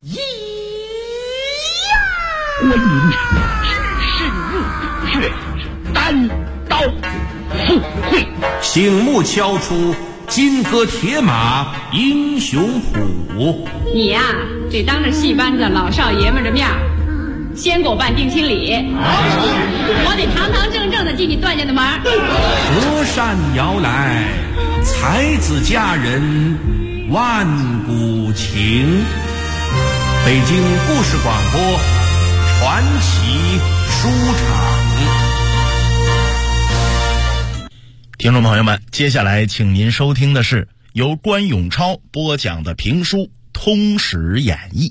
咿呀！观音只身入穴，单刀赴会， 醒目敲出金戈铁马英雄谱。 你呀，得当着戏班子老少爷们的面先给我办定亲礼，我得堂堂正正的进你段家的门。 隔山摇来，才子佳人万古情。北京故事广播传奇书场。 听众朋友们，接下来请您收听的是由关永超播讲的评书《通史演义》。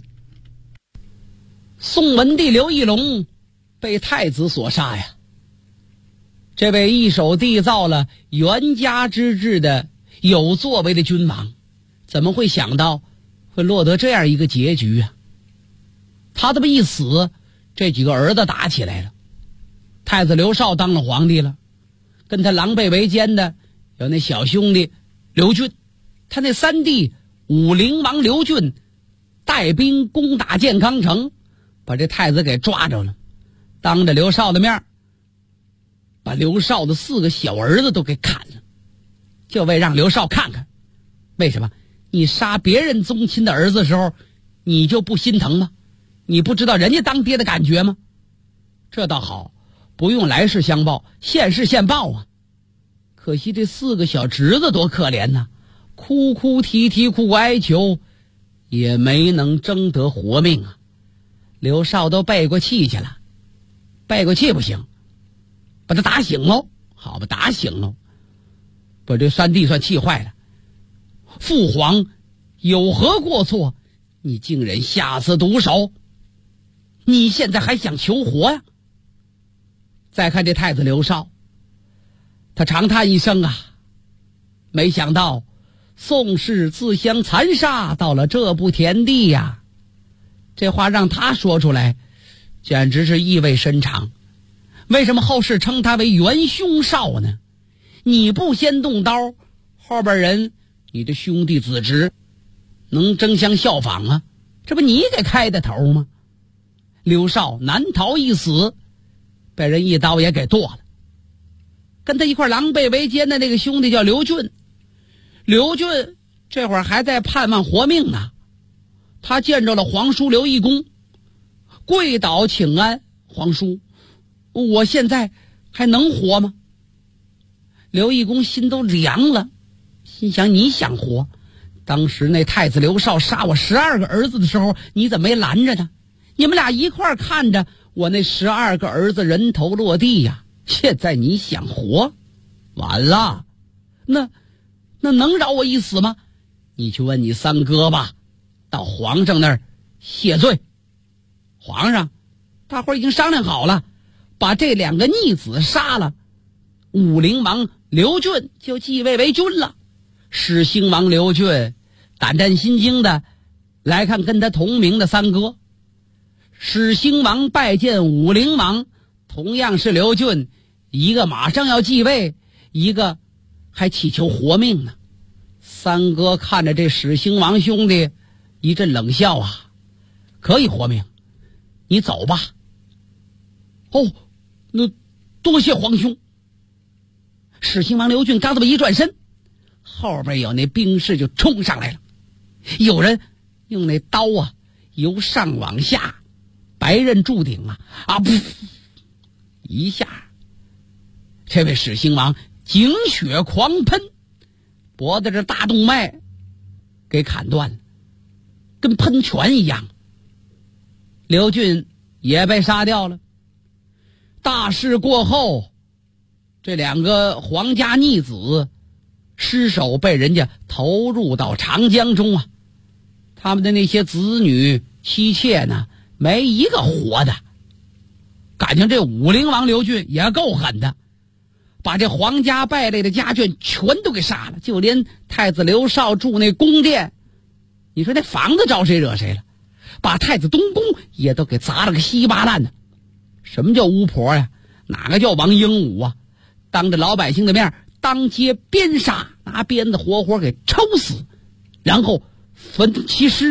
宋文帝刘义隆被太子所杀呀，这位一手缔造了元嘉之治的有作为的君王，怎么会想到会落得这样一个结局啊？他这么一死，这几个儿子打起来了。太子刘绍当了皇帝了，跟他狼狈为奸的有那小兄弟刘俊，他那三弟武陵王刘俊带兵攻打建康城，把这太子给抓着了，当着刘绍的面把刘绍的4个小儿子都给砍了，就为让刘绍看看，为什么你杀别人宗亲的儿子的时候你就不心疼吗？你不知道人家当爹的感觉吗？这倒好，不用来世相报，现世现报啊。可惜这4个小侄子多可怜呐，哭哭啼啼苦苦哀求，也没能争得活命啊。刘绍都背过气去了，背过气不行，把他打醒喽。好吧，打醒喽，把这三弟算气坏了。父皇有何过错？你竟然下此毒手，你现在还想求活呀？再看这太子刘绍，他长叹一声啊，没想到宋氏自相残杀到了这步田地呀。这话让他说出来简直是意味深长。为什么后世称他为元凶少呢？你不先动刀，后边人你的兄弟子侄能争相效仿啊？这不你给开的头吗？刘绍难逃一死，被人一刀也给剁了。跟他一块狼狈为奸的那个兄弟叫刘俊，刘俊这会儿还在盼望活命呢。他见着了皇叔刘义公，跪倒请安，皇叔，我现在还能活吗？刘义公心都凉了，心想你想活，当时那太子刘绍杀我12个儿子的时候，你怎么没拦着呢？你们俩一块看着我那12个儿子人头落地呀，现在你想活，完了，那能饶我一死吗？你去问你三哥吧，到皇上那儿谢罪。皇上，大伙儿已经商量好了，把这2个逆子杀了，武陵王刘俊就继位为君了。始兴王刘俊胆战心惊的来看跟他同名的三哥。始兴王拜见武陵王，同样是刘俊，一个马上要继位，一个还祈求活命呢。三哥看着这始兴王兄弟一阵冷笑啊，可以活命，你走吧。哦，那多谢皇兄。始兴王刘俊刚这么一转身，后边有那兵士就冲上来了，有人用那刀啊由上往下白刃铸鼎啊噗一下，这位始兴王精血狂喷，脖子这大动脉给砍断了，跟喷泉一样。刘俊也被杀掉了。大事过后，这2个皇家逆子尸首被人家投入到长江中啊，他们的那些子女妻妾呢，没一个活的。感情这武陵王刘俊也够狠的，把这皇家败类的家眷全都给杀了，就连太子刘绍住那宫殿，你说那房子招谁惹谁了，把太子东宫也都给砸了个稀巴烂的。什么叫巫婆呀？哪个叫王英武啊？当着老百姓的面当街鞭杀，拿鞭子活活给抽死，然后焚其尸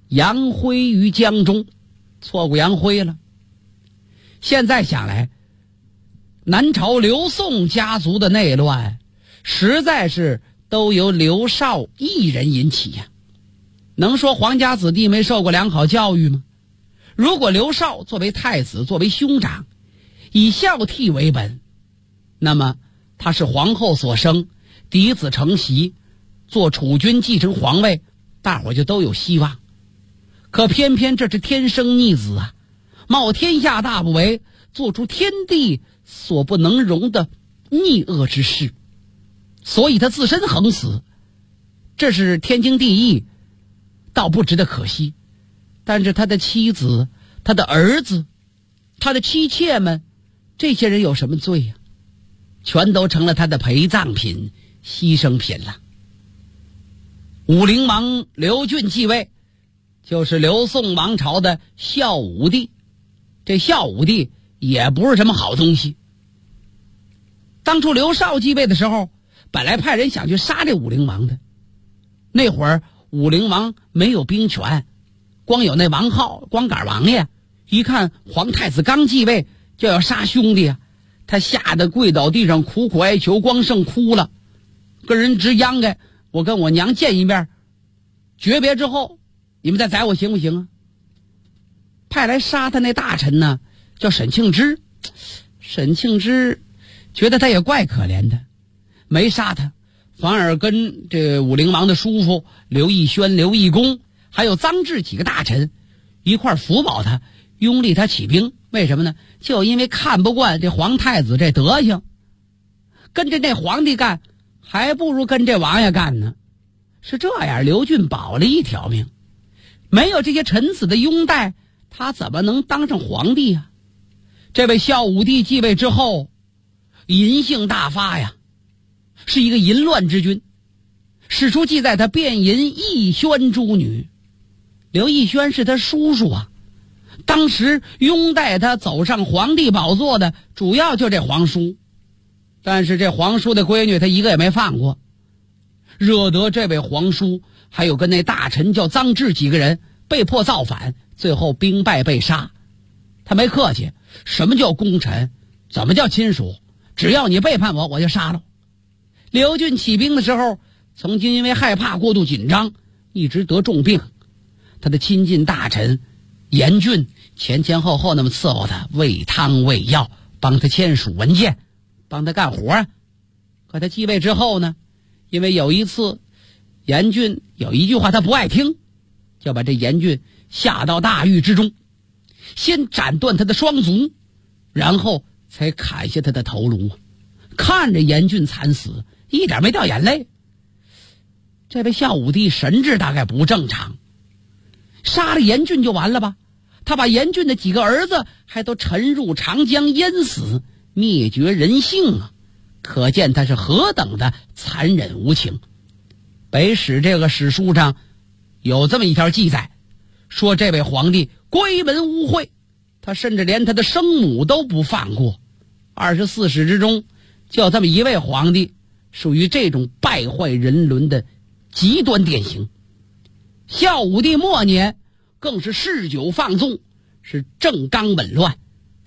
扬灰于江中，挫骨扬灰了。现在想来，南朝刘宋家族的内乱实在是都由刘少一人引起呀。能说皇家子弟没受过良好教育吗？如果刘少作为太子，作为兄长，以孝悌为本，那么他是皇后所生，嫡子承袭，做储君继承皇位，大伙就都有希望。可偏偏这是天生逆子啊，冒天下大不韪，做出天地所不能容的逆恶之事，所以他自身横死，这是天经地义，倒不值得可惜。但是他的妻子、他的儿子、他的妻妾们，这些人有什么罪呀？全都成了他的陪葬品、牺牲品了。武陵王刘俊继位，就是刘宋王朝的孝武帝。这孝武帝也不是什么好东西。当初刘少继位的时候，本来派人想去杀这武陵王的。那会儿武陵王没有兵权，光有那王号，光杆王爷。一看皇太子刚继位就要杀兄弟啊，他吓得跪倒地上苦苦哀求，光剩哭了，跟人直央该，我跟我娘见一面，诀别之后你们再宰我行不行啊？派来杀他那大臣呢叫沈庆之。沈庆之觉得他也怪可怜的，没杀他，反而跟这武陵王的叔父刘义宣、刘义公还有臧质几个大臣一块辅保他，拥立他起兵。为什么呢？就因为看不惯这皇太子这德行，跟着那皇帝干还不如跟这王爷干呢。是这样，刘俊保了一条命。没有这些臣子的拥戴，他怎么能当上皇帝啊？这位孝武帝继位之后，淫性大发呀，是一个淫乱之君。史书记载他遍淫义宣诸女，刘义宣是他叔叔啊。当时拥戴他走上皇帝宝座的主要就这皇叔，但是这皇叔的闺女他一个也没放过，惹得这位皇叔还有跟那大臣叫臧质几个人被迫造反，最后兵败被杀。他没客气，什么叫功臣，怎么叫亲属，只要你背叛我，我就杀了。刘俊起兵的时候，曾经因为害怕过度紧张，一直得重病。他的亲近大臣严俊前后后那么伺候他，喂汤喂药，帮他签署文件，帮他干活。可他继位之后呢，因为有一次严俊有一句话他不爱听，就把这严俊下到大狱之中，先斩断他的双足，然后才砍下他的头颅。看着严俊惨死，一点没掉眼泪。这位孝武帝神智大概不正常，杀了严俊就完了吧？他把严俊的几个儿子还都沉入长江淹死，灭绝人性啊！可见他是何等的残忍无情。北史这个史书上有这么一条记载，说这位皇帝归门污秽，他甚至连他的生母都不放过。24史之中就这么一位皇帝属于这种败坏人伦的极端典型。孝武帝末年更是嗜酒放纵，是正刚紊乱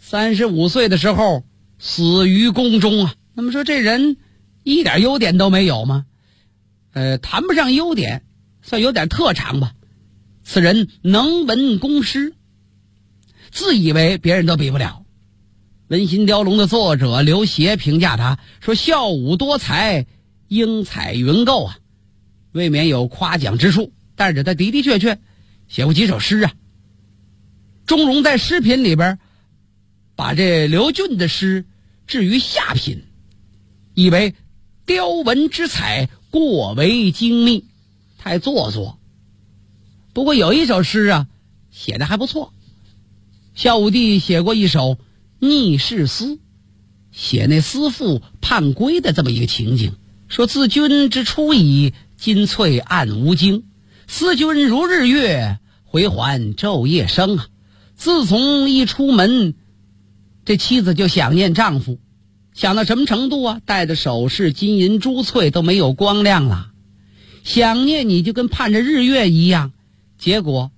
，35岁的时候死于宫中啊。那么说这人一点优点都没有吗？谈不上优点，算有点特长吧。此人能文工诗，自以为别人都比不了。文心雕龙的作者刘勰评价他说：孝武多才，英才云构啊，未免有夸奖之处，但是他的的确确写过几首诗啊。钟嵘在诗品里边把这刘俊的诗置于下品，以为雕文之采过为精密，太做作。不过有一首诗啊写的还不错，孝武帝写过一首逆世思，写那思妇叛归的这么一个情景，说自君之出矣，金翠暗无惊，思君如日月，回还昼夜生啊。自从一出门，这妻子就想念丈夫，想到什么程度啊？戴的首饰金银珠翠都没有光亮了，想念你就跟盼着日月一样。结果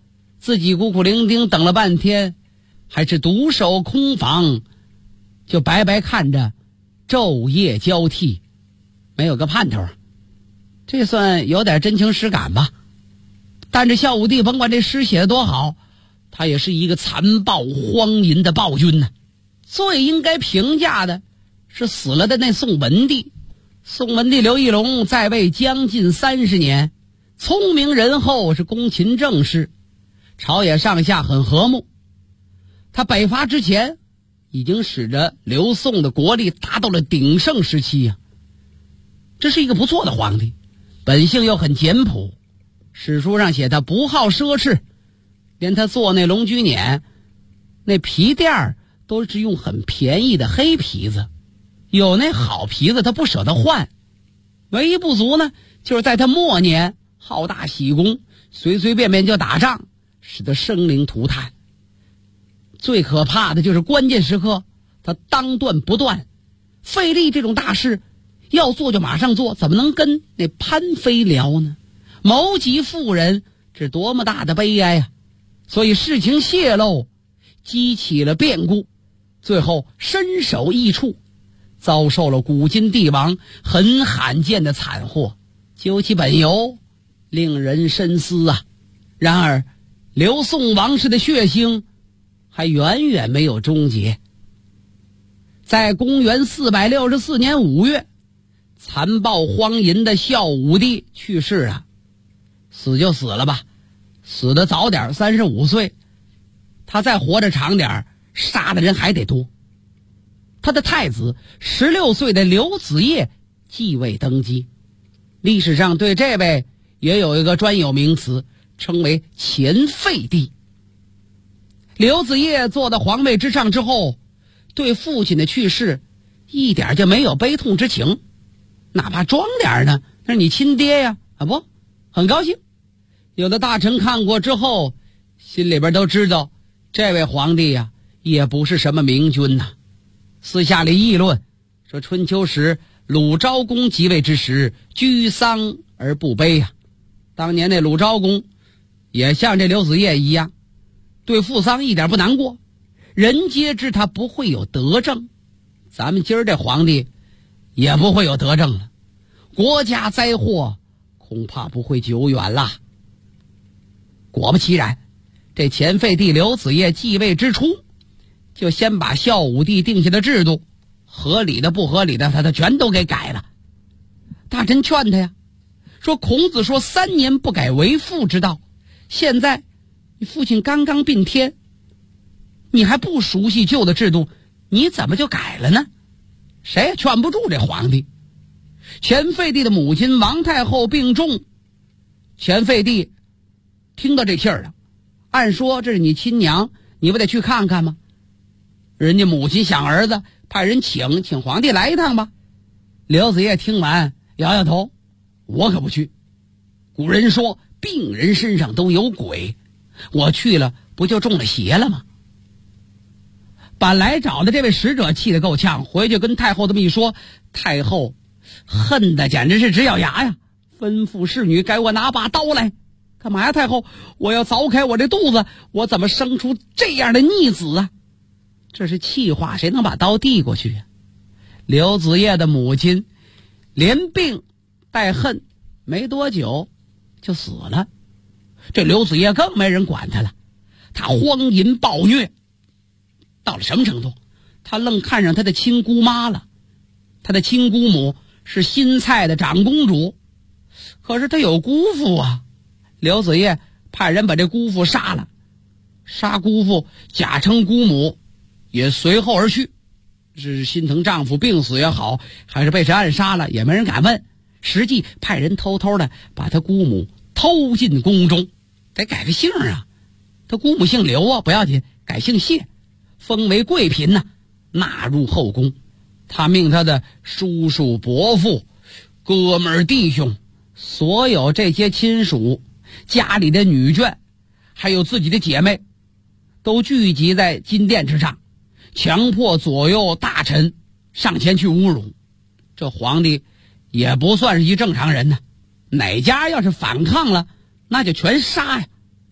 自己孤苦伶仃等了半天，还是独守空房，就白白看着昼夜交替，没有个盼头，这算有点真情实感吧。但这孝武帝甭管这诗写得多好，他也是一个残暴荒淫的暴君呢。最应该评价的是死了的那宋文帝。宋文帝刘义隆在位将近30年，聪明仁厚，是公勤政事，朝野上下很和睦。他北伐之前已经使得刘宋的国力达到了鼎盛时期啊。这是一个不错的皇帝，本性又很简朴。史书上写他不好奢侈，连他做那龙驹辇那皮垫都是用很便宜的黑皮子，有那好皮子他不舍得换。唯一不足呢，就是在他末年好大喜功，随随便便就打仗，使得生灵涂炭。最可怕的就是关键时刻他当断不断，费力这种大事要做就马上做，怎么能跟那潘妃聊呢？谋及妇人，这多么大的悲哀啊！所以事情泄露，激起了变故，最后身首异处，遭受了古今帝王很罕见的惨祸。究其本由，令人深思啊。然而刘宋王室的血腥还远远没有终结。在公元464年5月，残暴荒淫的孝武帝去世了。死就死了吧，死得早点，35岁。他再活着长点，杀的人还得多。他的太子16岁的刘子业继位登基，历史上对这位也有一个专有名词，称为前废帝。刘子业坐到皇位之上之后，对父亲的去世一点就没有悲痛之情，哪怕装点呢，那是你亲爹呀，不很高兴。有的大臣看过之后，心里边都知道这位皇帝呀也不是什么明君呐。私下里议论说，春秋时鲁昭公即位之时，居丧而不悲呀。当年那鲁昭公也像这刘子业一样，对父丧一点不难过。人皆知他不会有德政，咱们今儿这皇帝也不会有德政了，国家灾祸恐怕不会久远了。果不其然，这前废帝刘子业继位之初，就先把孝武帝定下的制度，合理的不合理的他全都给改了。大臣劝他呀，说孔子说3年不改为父之道，现在你父亲刚刚并天，你还不熟悉旧的制度，你怎么就改了呢？谁也劝不住这皇帝。前废帝的母亲王太后病重，前废帝听到这气儿了，按说这是你亲娘，你不得去看看吗？人家母亲想儿子，派人请皇帝来一趟吧。刘子业听完摇摇头，我可不去。古人说病人身上都有鬼，我去了不就中了邪了吗？把来找的这位使者气得够呛，回去跟太后这么一说，太后恨得简直是直咬牙呀，吩咐侍女给我拿把刀来。干嘛呀太后？我要凿开我这肚子，我怎么生出这样的逆子啊？这是气话，谁能把刀递过去呀？刘子业的母亲连病带恨，没多久就死了。这刘子业更没人管他了，他荒淫暴虐到了什么程度？他愣看上他的亲姑妈了。他的亲姑母是新蔡的长公主，可是他有姑父啊。刘子业派人把这姑父杀了，杀姑父假称姑母也随后而去，是心疼丈夫病死也好，还是被谁暗杀了也没人敢问。实际派人偷偷的把他姑母偷进宫中，得改个姓啊。他姑母姓刘啊，不要紧，改姓谢，封为贵嫔呐，纳入后宫。他命他的叔叔伯父哥们儿弟兄，所有这些亲属，家里的女眷还有自己的姐妹，都聚集在金殿之上，强迫左右大臣上前去侮辱。这皇帝也不算是一正常人呢，哪家要是反抗了，那就全杀呀。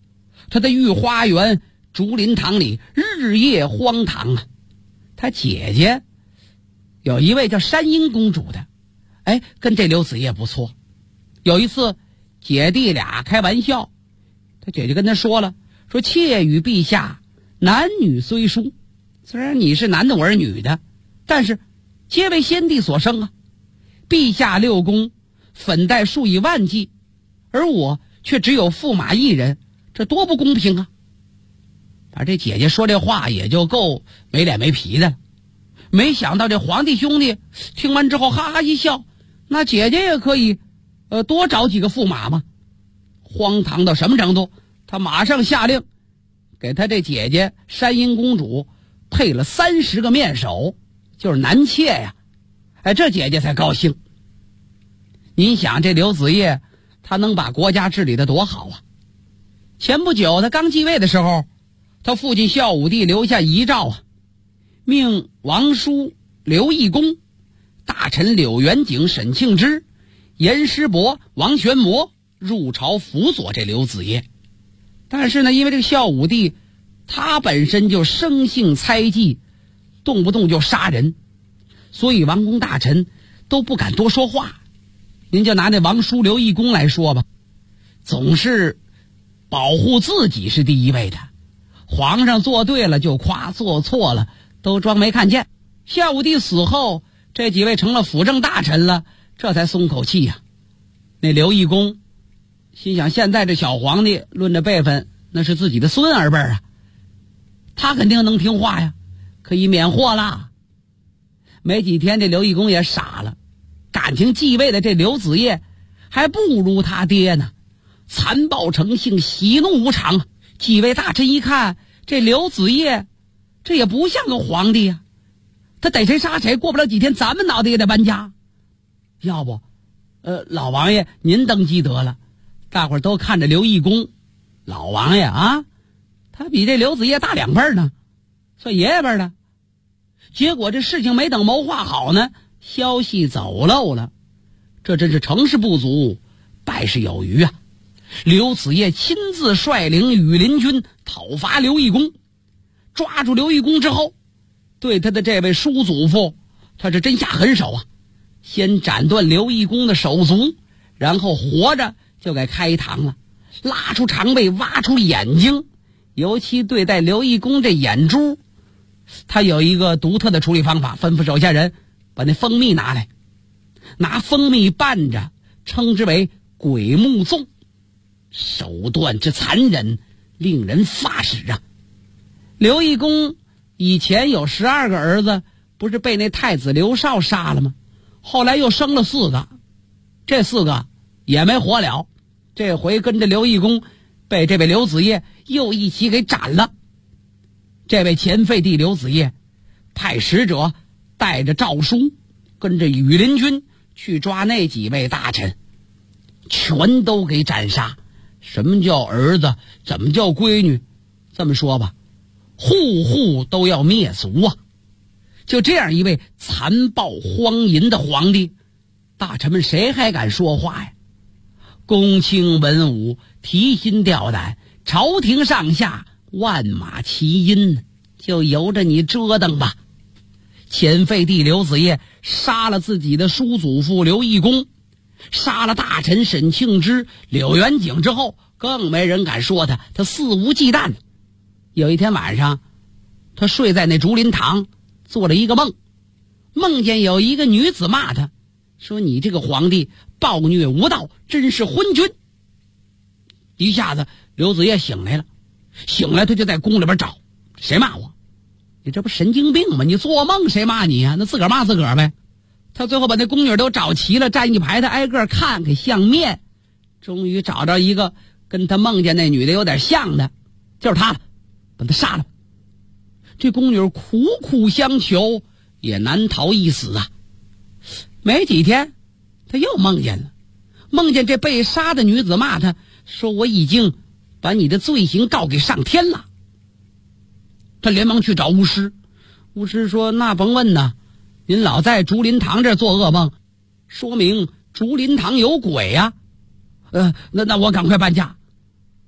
他的御花园竹林堂里日夜荒唐啊。他姐姐有一位叫山阴公主的，跟这刘子业不错。有一次姐弟俩开玩笑，他姐姐跟他说了，说妾与陛下男女虽殊，虽然你是男的我是女的，但是皆为先帝所生啊。陛下6宫粉黛数以万计，而我却只有驸马一人，这多不公平啊。把这姐姐说这话也就够没脸没皮的了。没想到这皇帝兄弟听完之后哈哈一笑，那姐姐也可以多找几个驸马嘛。荒唐到什么程度？他马上下令给他这姐姐山阴公主配了30个面首，就是男妾呀。这姐姐才高兴。您想这刘子业他能把国家治理得多好啊。前不久他刚继位的时候，他父亲孝武帝留下遗诏啊，命王叔、刘义恭、大臣柳元景、沈庆之、严师伯、王玄谟入朝辅佐这刘子业。但是呢，因为这个孝武帝他本身就生性猜忌，动不动就杀人，所以王公大臣都不敢多说话。您就拿那王叔、刘义恭来说吧，总是保护自己是第一位的，皇上做对了就夸，做错了都装没看见。孝武帝死后，这几位成了辅政大臣了，这才松口气呀。那刘义恭心想，现在这小皇帝论着辈分那是自己的孙儿辈啊，他肯定能听话呀，可以免祸啦。没几天这刘义恭也傻了，感情继位的这刘子业还不如他爹呢，残暴成性，喜怒无常。几位大臣一看这刘子业这也不像个皇帝啊，他逮谁杀谁，过不了几天咱们脑袋也得搬家。要不老王爷您登基得了。大伙儿都看着刘义恭，老王爷啊，他比这刘子业大2辈呢，算爷爷辈的。结果这事情没等谋划好呢，消息走漏了。这真是成事不足，败事有余啊。刘子业亲自率领羽林军讨伐刘义恭，抓住刘义恭之后，对他的这位叔祖父他是真下狠手啊。先斩断刘义恭的手足，然后活着就给开膛了，拉出肠胃，挖出眼睛。尤其对待刘义恭这眼珠，他有一个独特的处理方法，吩咐手下人把那蜂蜜拿来，拿蜂蜜拌着，称之为鬼目粽。手段之残忍，令人发指啊。刘义恭以前有12个儿子，不是被那太子刘绍杀了吗？后来又生了4个，这4个也没活了。这回跟着刘义恭被这位刘子业又一起给斩了。这位前废帝刘子业派使者带着诏书，跟着羽林军去抓那几位大臣，全都给斩杀。什么叫儿子，怎么叫闺女？这么说吧，户户都要灭族啊。就这样一位残暴荒淫的皇帝，大臣们谁还敢说话呀？公卿文武提心吊胆，朝廷上下万马齐喑，就由着你折腾吧。前废帝刘子业杀了自己的叔祖父刘义恭，杀了大臣沈庆之、柳元景之后，更没人敢说他肆无忌惮。有一天晚上，他睡在那竹林堂，做了一个梦，梦见有一个女子骂他，说你这个皇帝暴虐无道，真是昏君。一下子刘子业醒来了，醒来他就在宫里边找，谁骂我？你这不神经病吗？你做梦谁骂你啊？那自个儿骂自个儿呗。他最后把那宫女都找齐了，站一排，他挨个看，给相面，终于找着一个跟他梦见那女的有点像的，就是他了，把他杀了。这宫女苦苦相求，也难逃一死啊。没几天他又梦见了，梦见这被杀的女子骂他，说我已经把你的罪行告给上天了。他连忙去找巫师，巫师说那甭问呢，您老在竹林堂这做噩梦，说明竹林堂有鬼呀。那我赶快搬家。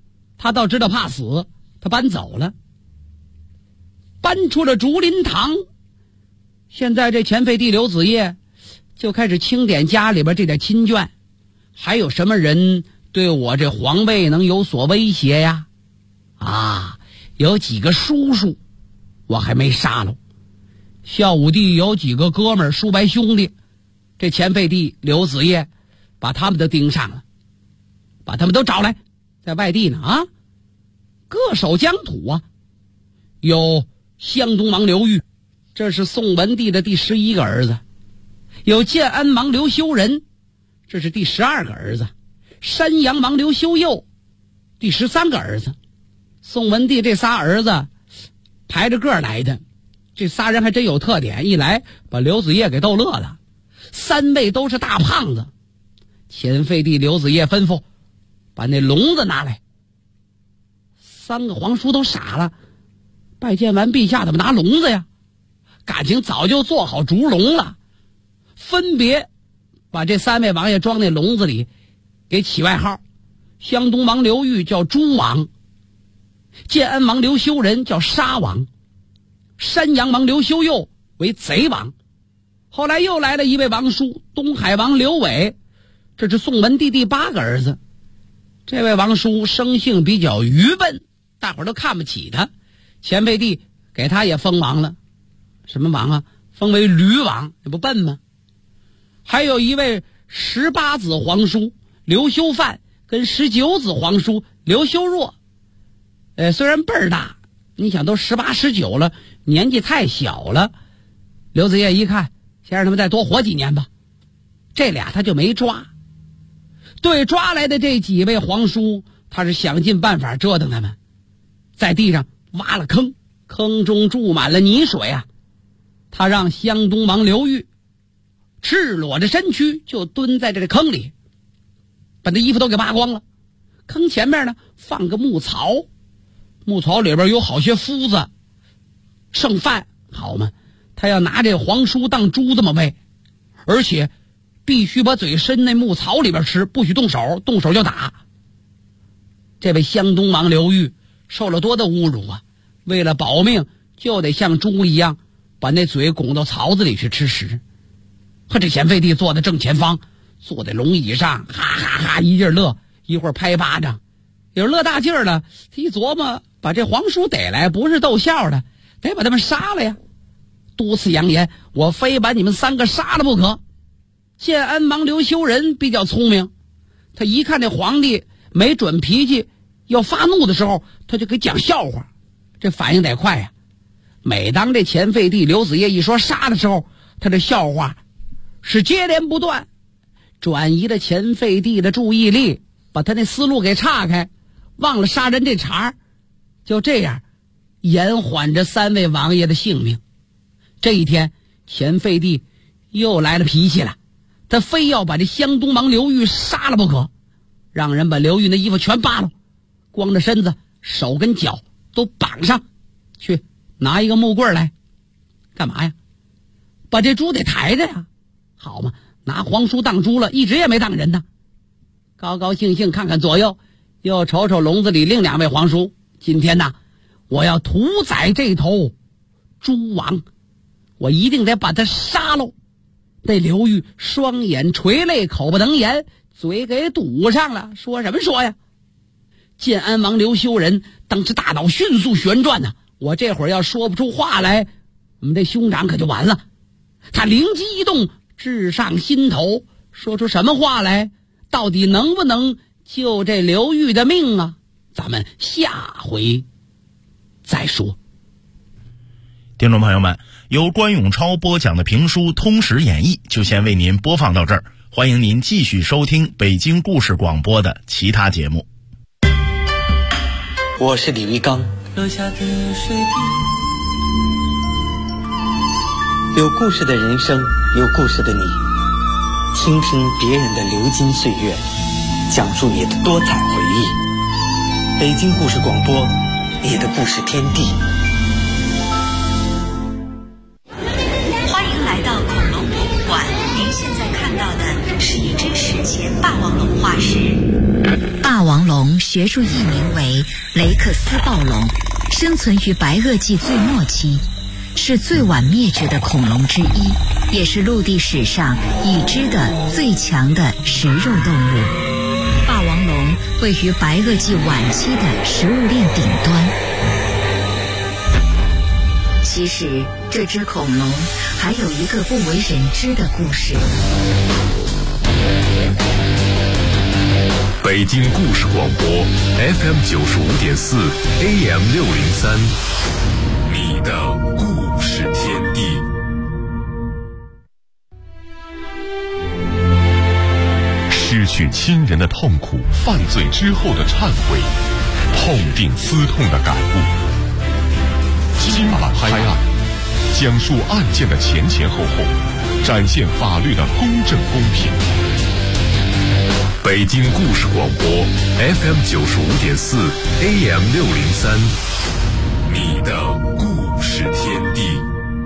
他倒知道怕死，他搬走了，搬出了竹林堂。现在这前废帝刘子业就开始清点家里边这点亲眷，还有什么人对我这皇位能有所威胁呀？有几个叔叔我还没杀了，孝武帝有几个哥们儿叔伯兄弟，这前废帝刘子业把他们都盯上了，把他们都找来，在外地呢各守疆土啊。有湘东王刘裕，这是宋文帝的第11个儿子；有建安王刘修仁，这是第12个儿子；山阳王刘修佑，第13个儿子。宋文帝这仨儿子排着个来的，这仨人还真有特点，一来把刘子业给逗乐了。3位都是大胖子。前废帝刘子业吩咐把那笼子拿来。3个皇叔都傻了，拜见完陛下怎么拿笼子呀？感情早就做好竹笼了，分别把这3位王爷装那笼子里，给起外号。湘东王刘裕叫猪王，建安王刘修仁叫杀王，山阳王刘修佑为贼王。后来又来了一位王叔，东海王刘伟，这是宋文帝第8个儿子。这位王叔生性比较愚笨，大伙儿都看不起他，前废帝给他也封王了。什么王啊？封为驴王，这不笨吗？还有一位18子皇叔刘修范跟19子皇叔刘修若，虽然辈儿大，你想都18、19了，年纪太小了。刘子业一看，先让他们再多活几年吧，这俩他就没抓。对抓来的这几位皇叔，他是想尽办法折腾他们，在地上挖了坑，坑中注满了泥水啊。他让湘东王刘裕赤裸着身躯就蹲在这坑里，把那衣服都给扒光了。坑前面呢放个木槽，木槽里边有好些麸子剩饭，好吗？他要拿这皇叔当猪这么喂，而且必须把嘴伸那木槽里边吃，不许动手，动手就打。这位湘东王刘裕受了多大侮辱啊，为了保命就得像猪一样把那嘴拱到槽子里去吃食。和这前废帝坐在正前方，坐在龙椅上，哈哈哈一劲乐，一会儿拍巴掌，有乐大劲儿了。他一琢磨，把这皇叔逮来不是逗笑的，得把他们杀了呀。多次扬言，我非把你们3个杀了不可。建安王刘修仁比较聪明，他一看这皇帝没准脾气要发怒的时候，他就给讲笑话，这反应得快呀。每当这前废帝刘子业一说杀的时候，他这笑话是接连不断，转移了前废帝的注意力，把他那思路给岔开，忘了杀人这茬，就这样延缓着3位王爷的性命。这一天，前废帝又来了脾气了，他非要把这湘东王刘裕杀了不可，让人把刘裕的衣服全扒了，光着身子，手跟脚都绑上，去拿一个木棍来，干嘛呀？把这猪得抬着呀，好嘛，拿皇叔当猪了，一直也没当人呢。高高兴兴看看左右，又瞅瞅笼子里另2位皇叔。今天呢，我要屠宰这头猪王，我一定得把他杀喽。那刘裕双眼垂泪，口不能言，嘴给堵上了，说什么说呀？建安王刘修仁当时大脑迅速旋转呢，我这会儿要说不出话来，我们这兄长可就完了。他灵机一动，志上心头，说出什么话来？到底能不能救这刘裕的命啊？咱们下回再说。 听众朋友们，由关永超播讲的评书《通史演义》就先为您播放到这儿，欢迎您继续收听北京故事广播的其他节目。 我是李玉刚， 落下的水滴， 有故事的人生，有故事的你，倾听别人的流金岁月，讲述你的多彩回忆。北京故事广播，你的故事天地。 欢迎来到恐龙博物馆，您现在看到的是一只史前霸王龙化石。霸霸王龙学术译名为雷克斯暴龙，生存于白垩纪最末期，是最晚灭绝的恐龙之一，也是陆地史上已知的最强的食肉动物。霸王龙位于白垩纪晚期的食物链顶端。其实这只恐龙还有一个不为人知的故事。 北京故事广播 FM 95.4 AM 603，你的故事天地。失去亲人的痛苦，犯罪之后的忏悔，痛定思痛的感悟。今晚拍案，讲述案件的前前后后，展现法律的公正公平。北京故事广播 FM 95.4 AM 603，你的故事天地。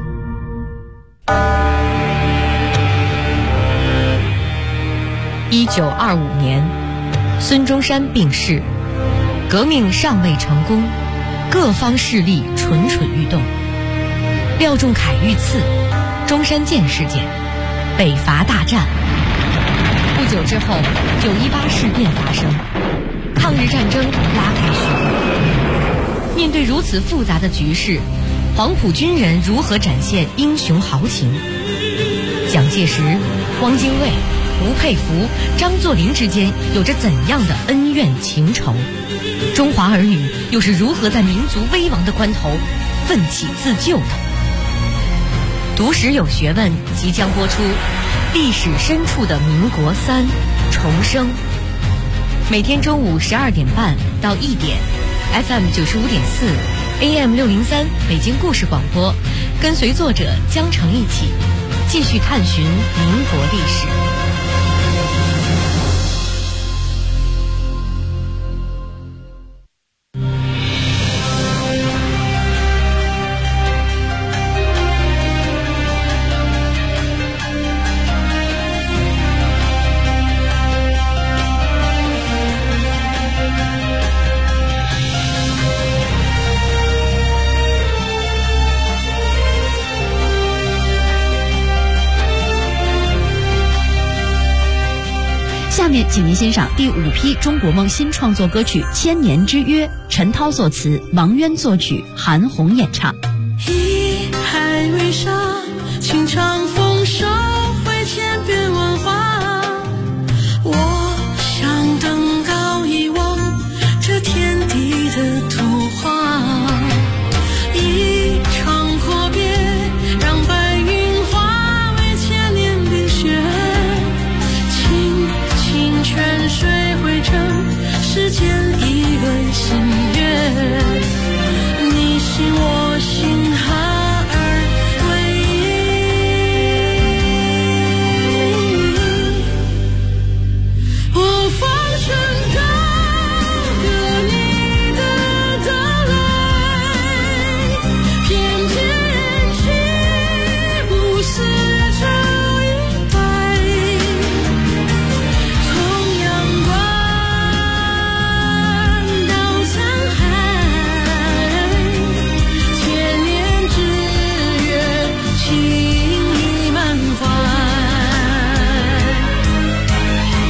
1925年，孙中山病逝，革命尚未成功，各方势力蠢蠢欲动。廖仲恺遇刺，中山舰事件，北伐大战。不久之后，918事变发生，抗日战争拉开序幕。面对如此复杂的局势，黄埔军人如何展现英雄豪情？蒋介石、汪精卫、吴佩孚、张作霖之间有着怎样的恩怨情仇？中华儿女又是如何在民族危亡的关头奋起自救的？读史有学问即将播出，历史深处的民国3重生。每天中午12点半到1点 FM 95.4 AM 603北京故事广播，跟随作者江城一起继续探寻民国历史。 下面请您欣赏第5批中国梦新创作歌曲《千年之约》，陈涛作词，王渊作曲，韩红演唱。 一海为沙，情长